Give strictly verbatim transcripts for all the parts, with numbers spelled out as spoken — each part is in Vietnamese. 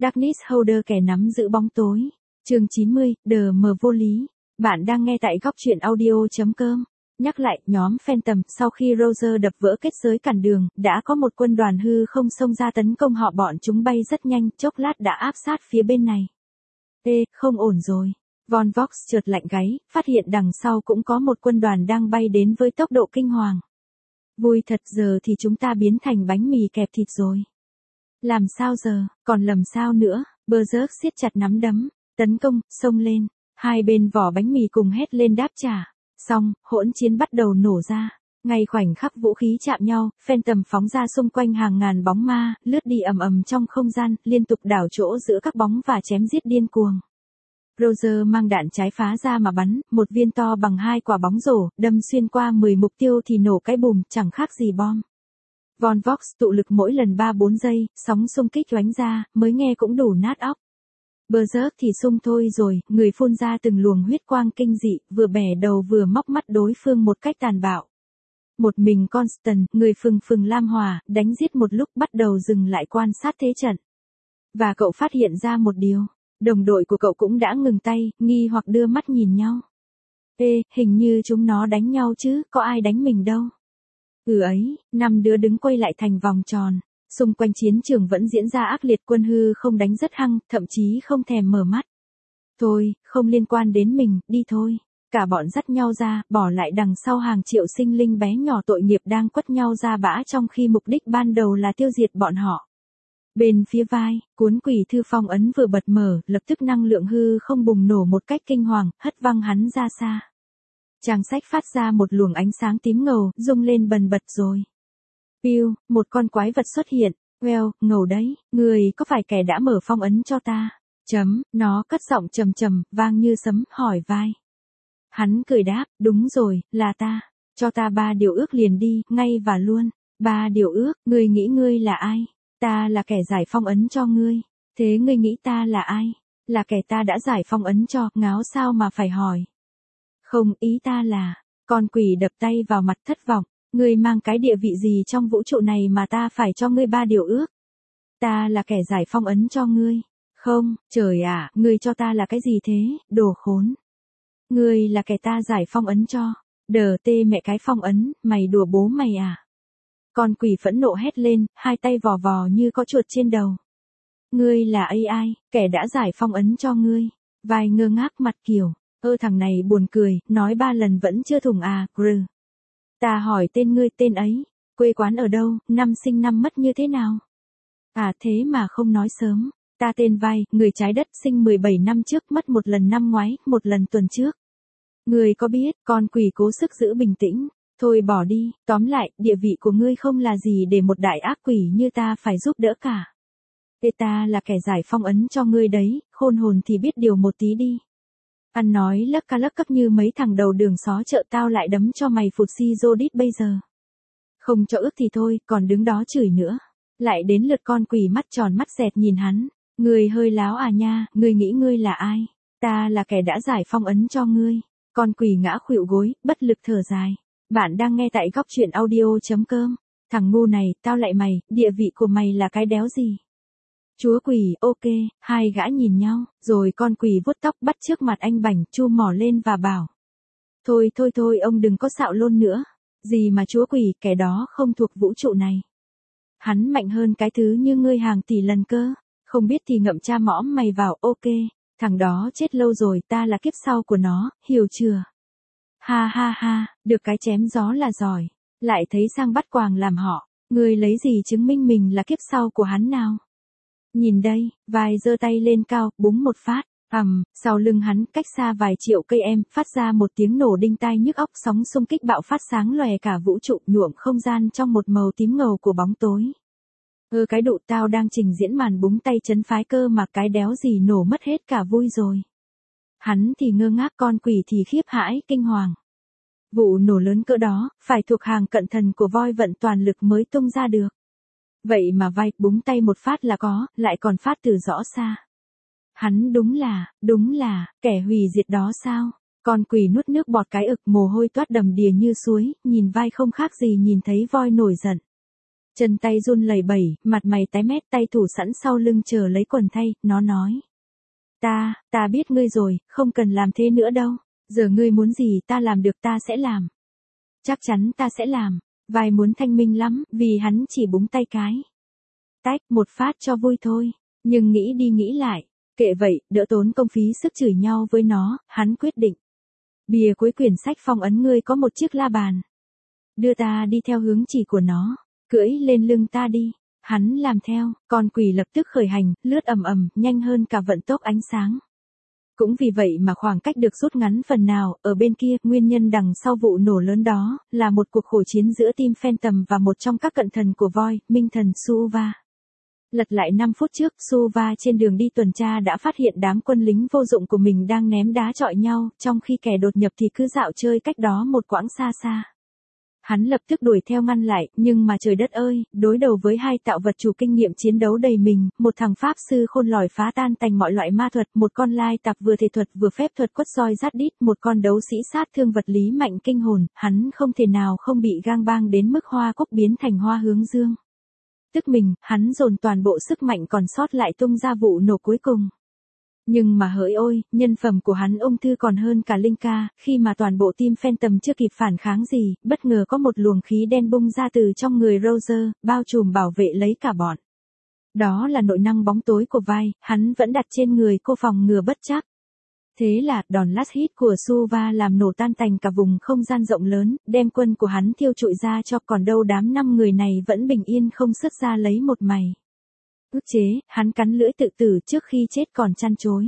Darkness Holder kẻ nắm giữ bóng tối. Chương chín mươi, đờ mờ vô lý. Bạn đang nghe tại góc truyện audio chấm com. Nhắc lại, nhóm Phantom, sau khi Roger đập vỡ kết giới cản đường, đã có một quân đoàn hư không xông ra tấn công họ, bọn chúng bay rất nhanh, chốc lát đã áp sát phía bên này. Ê, không ổn rồi. Von Vox chợt lạnh gáy, phát hiện đằng sau cũng có một quân đoàn đang bay đến với tốc độ kinh hoàng. Vui thật, giờ thì chúng ta biến thành bánh mì kẹp thịt rồi. Làm sao giờ, còn lầm sao nữa, Berserk siết chặt nắm đấm, tấn công, xông lên, hai bên vỏ bánh mì cùng hét lên đáp trả. Xong, hỗn chiến bắt đầu nổ ra. Ngay khoảnh khắc vũ khí chạm nhau, Phantom phóng ra xung quanh hàng ngàn bóng ma, lướt đi ầm ầm trong không gian, liên tục đảo chỗ giữa các bóng và chém giết điên cuồng. Roger mang đạn trái phá ra mà bắn, một viên to bằng hai quả bóng rổ, đâm xuyên qua mười mục tiêu thì nổ cái bùm, chẳng khác gì bom. Von Vox tụ lực mỗi lần ba bốn giây, sóng xung kích oánh ra, mới nghe cũng đủ nát óc. Berserk thì sung thôi rồi, người phun ra từng luồng huyết quang kinh dị, vừa bẻ đầu vừa móc mắt đối phương một cách tàn bạo. Một mình Constant, người phừng phừng lam hòa, đánh giết một lúc bắt đầu dừng lại quan sát thế trận. Và cậu phát hiện ra một điều, đồng đội của cậu cũng đã ngừng tay, nghi hoặc đưa mắt nhìn nhau. Ê, hình như chúng nó đánh nhau chứ, có ai đánh mình đâu. Ừ ấy, năm đứa đứng quay lại thành vòng tròn. Xung quanh chiến trường vẫn diễn ra ác liệt, quân hư không đánh rất hăng, thậm chí không thèm mở mắt. Thôi, không liên quan đến mình, đi thôi. Cả bọn dắt nhau ra, bỏ lại đằng sau hàng triệu sinh linh bé nhỏ tội nghiệp đang quất nhau ra bã, trong khi mục đích ban đầu là tiêu diệt bọn họ. Bên phía vai, cuốn quỷ thư phong ấn vừa bật mở, lập tức năng lượng hư không bùng nổ một cách kinh hoàng, hất văng hắn ra xa. Trang sách phát ra một luồng ánh sáng tím ngầu, rung lên bần bật rồi. Piu, một con quái vật xuất hiện. Well, ngầu đấy, người có phải kẻ đã mở phong ấn cho ta? Chấm, nó cất giọng trầm trầm, vang như sấm, hỏi vai. Hắn cười đáp, đúng rồi, là ta. Cho ta ba điều ước liền đi, ngay và luôn. Ba điều ước, ngươi nghĩ ngươi là ai? Ta là kẻ giải phong ấn cho ngươi. Thế ngươi nghĩ ta là ai? Là kẻ ta đã giải phong ấn cho, ngáo sao mà phải hỏi. Không, ý ta là, con quỷ đập tay vào mặt thất vọng. Ngươi mang cái địa vị gì trong vũ trụ này mà ta phải cho ngươi ba điều ước? Ta là kẻ giải phong ấn cho ngươi. Không, trời ạ, à, ngươi cho ta là cái gì thế, đồ khốn. Ngươi là kẻ ta giải phong ấn cho. Đờ tê mẹ cái phong ấn, mày đùa bố mày à? Con quỷ phẫn nộ hét lên, hai tay vò vò như có chuột trên đầu. Ngươi là a i, kẻ đã giải phong ấn cho ngươi. Vai ngơ ngác mặt kiểu, ơ thằng này buồn cười, nói ba lần vẫn chưa thủng à, grr. Ta hỏi tên ngươi, tên ấy, quê quán ở đâu, năm sinh năm mất như thế nào? À thế mà không nói sớm, ta tên Vai, người trái đất, sinh mười bảy năm trước, mất một lần năm ngoái, một lần tuần trước. Ngươi có biết, con quỷ cố sức giữ bình tĩnh, thôi bỏ đi, tóm lại, địa vị của ngươi không là gì để một đại ác quỷ như ta phải giúp đỡ cả. Ê, ta là kẻ giải phong ấn cho ngươi đấy, khôn hồn thì biết điều một tí đi. Ăn nói lấc ca lấc cấc như mấy thằng đầu đường xó chợ, tao lại đấm cho mày phụt si rô đít bây giờ. Không cho ước thì thôi, còn đứng đó chửi nữa. Lại đến lượt con quỷ mắt tròn mắt dẹt nhìn hắn. Ngươi hơi láo à nha, ngươi nghĩ ngươi là ai? Ta là kẻ đã giải phong ấn cho ngươi. Con quỷ ngã khuỵu gối, bất lực thở dài. Bạn đang nghe tại góc truyện audio chấm com. Thằng ngu này, tao lại mày, địa vị của mày là cái đéo gì? Chúa quỷ, ok, hai gã nhìn nhau, rồi con quỷ vuốt tóc bắt trước mặt anh bảnh, chu mỏ lên và bảo. Thôi thôi thôi, ông đừng có xạo lôn nữa. Gì mà chúa quỷ, kẻ đó không thuộc vũ trụ này. Hắn mạnh hơn cái thứ như ngươi hàng tỷ lần cơ. Không biết thì ngậm cha mõm mày vào, ok. Thằng đó chết lâu rồi, ta là kiếp sau của nó, hiểu chưa? Ha ha ha, được cái chém gió là giỏi. Lại thấy sang bắt quàng làm họ. Ngươi lấy gì chứng minh mình là kiếp sau của hắn nào? Nhìn đây, Vai giơ tay lên cao, búng một phát, ầm, um, sau lưng hắn, cách xa vài triệu cây em, phát ra một tiếng nổ đinh tai nhức óc, sóng xung kích bạo phát sáng lòe cả vũ trụ, nhuộm không gian trong một màu tím ngầu của bóng tối. Ơ cái đụ, tao đang trình diễn màn búng tay chấn phái cơ mà cái đéo gì nổ mất hết cả vui rồi. Hắn thì ngơ ngác, con quỷ thì khiếp hãi, kinh hoàng. Vụ nổ lớn cỡ đó, phải thuộc hàng cận thần của voi vận toàn lực mới tung ra được. Vậy mà Vai búng tay một phát là có, lại còn phát từ rõ xa. Hắn đúng là, đúng là, kẻ hủy diệt đó sao? Con quỷ nuốt nước bọt cái ực, mồ hôi toát đầm đìa như suối, nhìn Vai không khác gì nhìn thấy voi nổi giận. Chân tay run lẩy bẩy, mặt mày tái mét, tay thủ sẵn sau lưng chờ lấy quần thay, nó nói. Ta, ta biết ngươi rồi, không cần làm thế nữa đâu. Giờ ngươi muốn gì ta làm được ta sẽ làm. Chắc chắn ta sẽ làm. Vai muốn thanh minh lắm, vì hắn chỉ búng tay cái. Tách một phát cho vui thôi. Nhưng nghĩ đi nghĩ lại. Kệ vậy, đỡ tốn công phí sức chửi nhau với nó, hắn quyết định. Bìa cuối quyển sách phong ấn ngươi có một chiếc la bàn. Đưa ta đi theo hướng chỉ của nó. Cưỡi lên lưng ta đi. Hắn làm theo, con quỷ lập tức khởi hành, lướt ầm ầm, nhanh hơn cả vận tốc ánh sáng. Cũng vì vậy mà khoảng cách được rút ngắn phần nào, ở bên kia, nguyên nhân đằng sau vụ nổ lớn đó, là một cuộc khổ chiến giữa team Phantom và một trong các cận thần của Void, minh thần Suva. Lật lại năm phút trước, Suva trên đường đi tuần tra đã phát hiện đám quân lính vô dụng của mình đang ném đá chọi nhau, trong khi kẻ đột nhập thì cứ dạo chơi cách đó một quãng xa xa. Hắn lập tức đuổi theo ngăn lại, nhưng mà trời đất ơi, đối đầu với hai tạo vật chủ kinh nghiệm chiến đấu đầy mình, một thằng pháp sư khôn lỏi phá tan tành mọi loại ma thuật, một con lai tạp vừa thể thuật vừa phép thuật quất roi rát đít, một con đấu sĩ sát thương vật lý mạnh kinh hồn, hắn không thể nào không bị gang bang đến mức hoa cúc biến thành hoa hướng dương. Tức mình, hắn dồn toàn bộ sức mạnh còn sót lại tung ra vụ nổ cuối cùng. Nhưng mà hỡi ôi, nhân phẩm của hắn ung thư còn hơn cả Linka, khi mà toàn bộ team Phantom chưa kịp phản kháng gì, bất ngờ có một luồng khí đen bung ra từ trong người Roger, bao trùm bảo vệ lấy cả bọn. Đó là nội năng bóng tối của vai, hắn vẫn đặt trên người cô phòng ngừa bất trắc. Thế là, đòn last hit của Suva làm nổ tan tành cả vùng không gian rộng lớn, đem quân của hắn thiêu trụi ra cho, còn đâu đám năm người này vẫn bình yên không xuất ra lấy một mày. Ức chế, hắn cắn lưỡi tự tử trước khi chết còn chăn chối.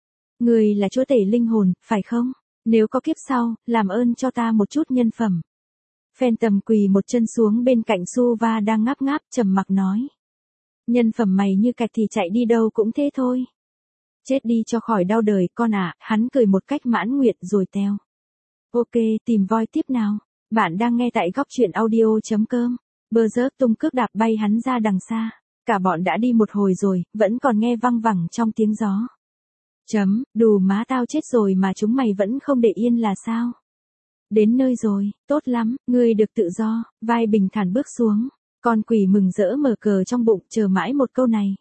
Người là chúa tể linh hồn, phải không? Nếu có kiếp sau, làm ơn cho ta một chút nhân phẩm. Phantom quỳ một chân xuống bên cạnh Suva đang ngáp ngáp, trầm mặc nói. Nhân phẩm mày như cạch thì chạy đi đâu cũng thế thôi. Chết đi cho khỏi đau đời con ạ, à, hắn cười một cách mãn nguyện rồi teo. Ok, tìm voi tiếp nào. Bạn đang nghe tại góc truyện audio chấm com. Bơ rớt tung cước đạp bay hắn ra đằng xa. Cả bọn đã đi một hồi rồi, vẫn còn nghe văng vẳng trong tiếng gió. Chấm, đù má tao chết rồi mà chúng mày vẫn không để yên là sao? Đến nơi rồi, tốt lắm, ngươi được tự do, vai bình thản bước xuống. Con quỷ mừng rỡ mở cờ trong bụng chờ mãi một câu này.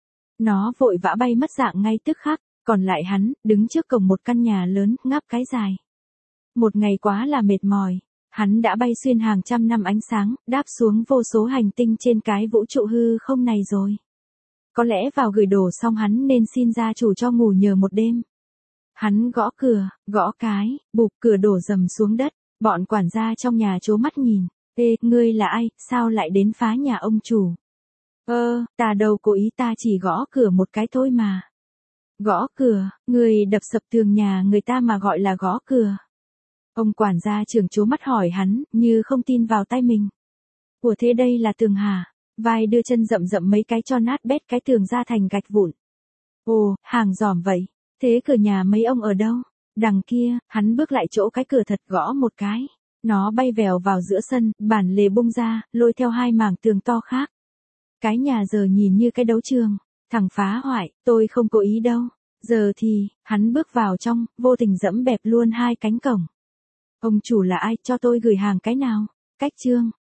Nó vội vã bay mất dạng ngay tức khắc, còn lại hắn, đứng trước cổng một căn nhà lớn, ngáp cái dài. Một ngày quá là mệt mỏi. Hắn đã bay xuyên hàng trăm năm ánh sáng, đáp xuống vô số hành tinh trên cái vũ trụ hư không này rồi. Có lẽ vào gửi đồ xong hắn nên xin gia chủ cho ngủ nhờ một đêm. Hắn gõ cửa, gõ cái, bụp cửa đổ dầm xuống đất, bọn quản gia trong nhà trố mắt nhìn. Ê, ngươi là ai, sao lại đến phá nhà ông chủ? Ơ, ta đâu cố ý, ta chỉ gõ cửa một cái thôi mà. Gõ cửa, người đập sập tường nhà người ta mà gọi là gõ cửa. Ông quản gia trưởng trố mắt hỏi hắn, như không tin vào tay mình. Ủa thế đây là tường hả? Vai đưa chân rậm rậm mấy cái cho nát bét cái tường ra thành gạch vụn. Ồ, hàng giòm vậy. Thế cửa nhà mấy ông ở đâu? Đằng kia, hắn bước lại chỗ cái cửa thật gõ một cái. Nó bay vèo vào giữa sân, bản lề bung ra, lôi theo hai mảng tường to khác. Cái nhà giờ nhìn như cái đấu trường. Thằng phá hoại, tôi không cố ý đâu. Giờ thì, hắn bước vào trong, vô tình dẫm bẹp luôn hai cánh cổng. Ông chủ là ai, cho tôi gửi hàng cái nào? Cách chương,